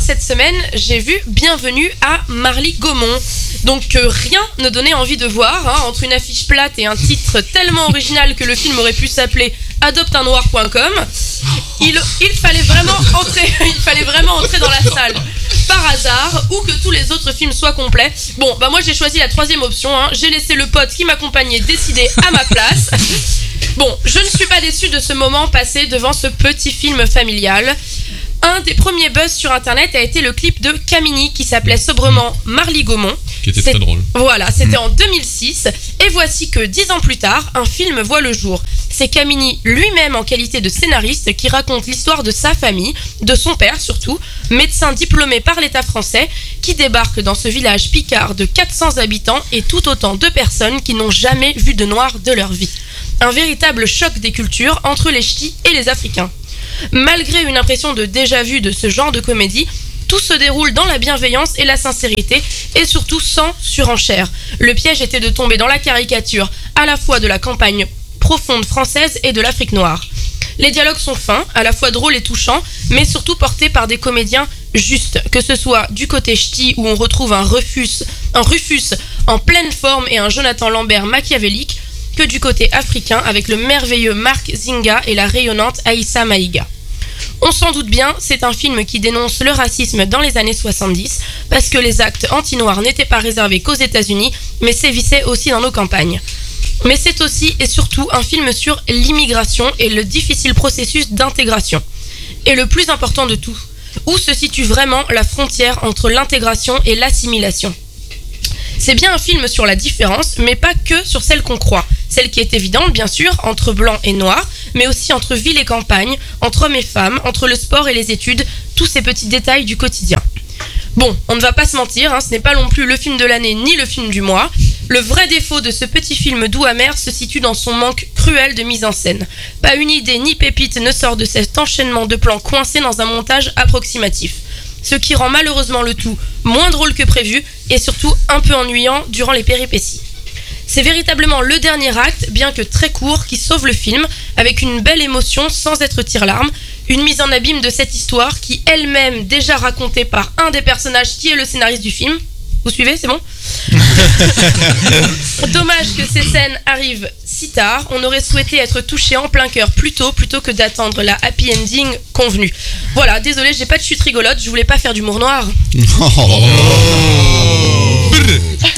cette semaine, j'ai vu Bienvenue à Marly-Gaumont. Donc rien ne donnait envie de voir, entre une affiche plate et un titre tellement original que le film aurait pu s'appeler adoptenoir.com. Il fallait vraiment entrer dans la salle par hasard ou que tous les autres films soient complets. Bon, bah moi j'ai choisi la troisième option, j'ai laissé le pote qui m'accompagnait décider à ma place. Bon, je ne suis pas déçue de ce moment passé devant ce petit film familial. Un des premiers buzz sur internet a été le clip de Camini qui s'appelait sobrement Marly-Gaumont. Qui était très drôle. Voilà, c'était en 2006. Et voici que 10 ans plus tard, un film voit le jour. C'est Camini lui-même en qualité de scénariste qui raconte l'histoire de sa famille, de son père surtout, médecin diplômé par l'État français, qui débarque dans ce village picard de 400 habitants et tout autant de personnes qui n'ont jamais vu de noir de leur vie. Un véritable choc des cultures entre les ch'tis et les Africains. Malgré une impression de déjà-vu de ce genre de comédie, tout se déroule dans la bienveillance et la sincérité, et surtout sans surenchère. Le piège était de tomber dans la caricature, à la fois de la campagne profonde française et de l'Afrique noire. Les dialogues sont fins, à la fois drôles et touchants, mais surtout portés par des comédiens justes, que ce soit du côté ch'ti où on retrouve un Rufus en pleine forme et un Jonathan Lambert machiavélique, que du côté africain avec le merveilleux Marc Zinga et la rayonnante Aïssa Maïga. On s'en doute bien, c'est un film qui dénonce le racisme dans les années 70, parce que les actes anti-noirs n'étaient pas réservés qu'aux États-Unis, mais sévissaient aussi dans nos campagnes. Mais c'est aussi et surtout un film sur l'immigration et le difficile processus d'intégration. Et le plus important de tout, où se situe vraiment la frontière entre l'intégration et l'assimilation. C'est bien un film sur la différence, mais pas que sur celle qu'on croit. Celle qui est évidente, bien sûr, entre blanc et noir, mais aussi entre ville et campagne, entre hommes et femmes, entre le sport et les études, tous ces petits détails du quotidien. Bon, on ne va pas se mentir, ce n'est pas non plus le film de l'année ni le film du mois. Le vrai défaut de ce petit film doux amer se situe dans son manque cruel de mise en scène. Pas une idée ni pépite ne sort de cet enchaînement de plans coincés dans un montage approximatif. Ce qui rend malheureusement le tout moins drôle que prévu et surtout un peu ennuyant durant les péripéties. C'est véritablement le dernier acte, bien que très court, qui sauve le film, avec une belle émotion sans être tire-larme, une mise en abîme de cette histoire qui elle-même déjà racontée par un des personnages qui est le scénariste du film. Vous suivez, c'est bon? Dommage que ces scènes arrivent si tard, on aurait souhaité être touché en plein cœur plus tôt plutôt que d'attendre la happy ending convenue. Voilà, désolé, j'ai pas de chute rigolote, je voulais pas faire d'humour noir.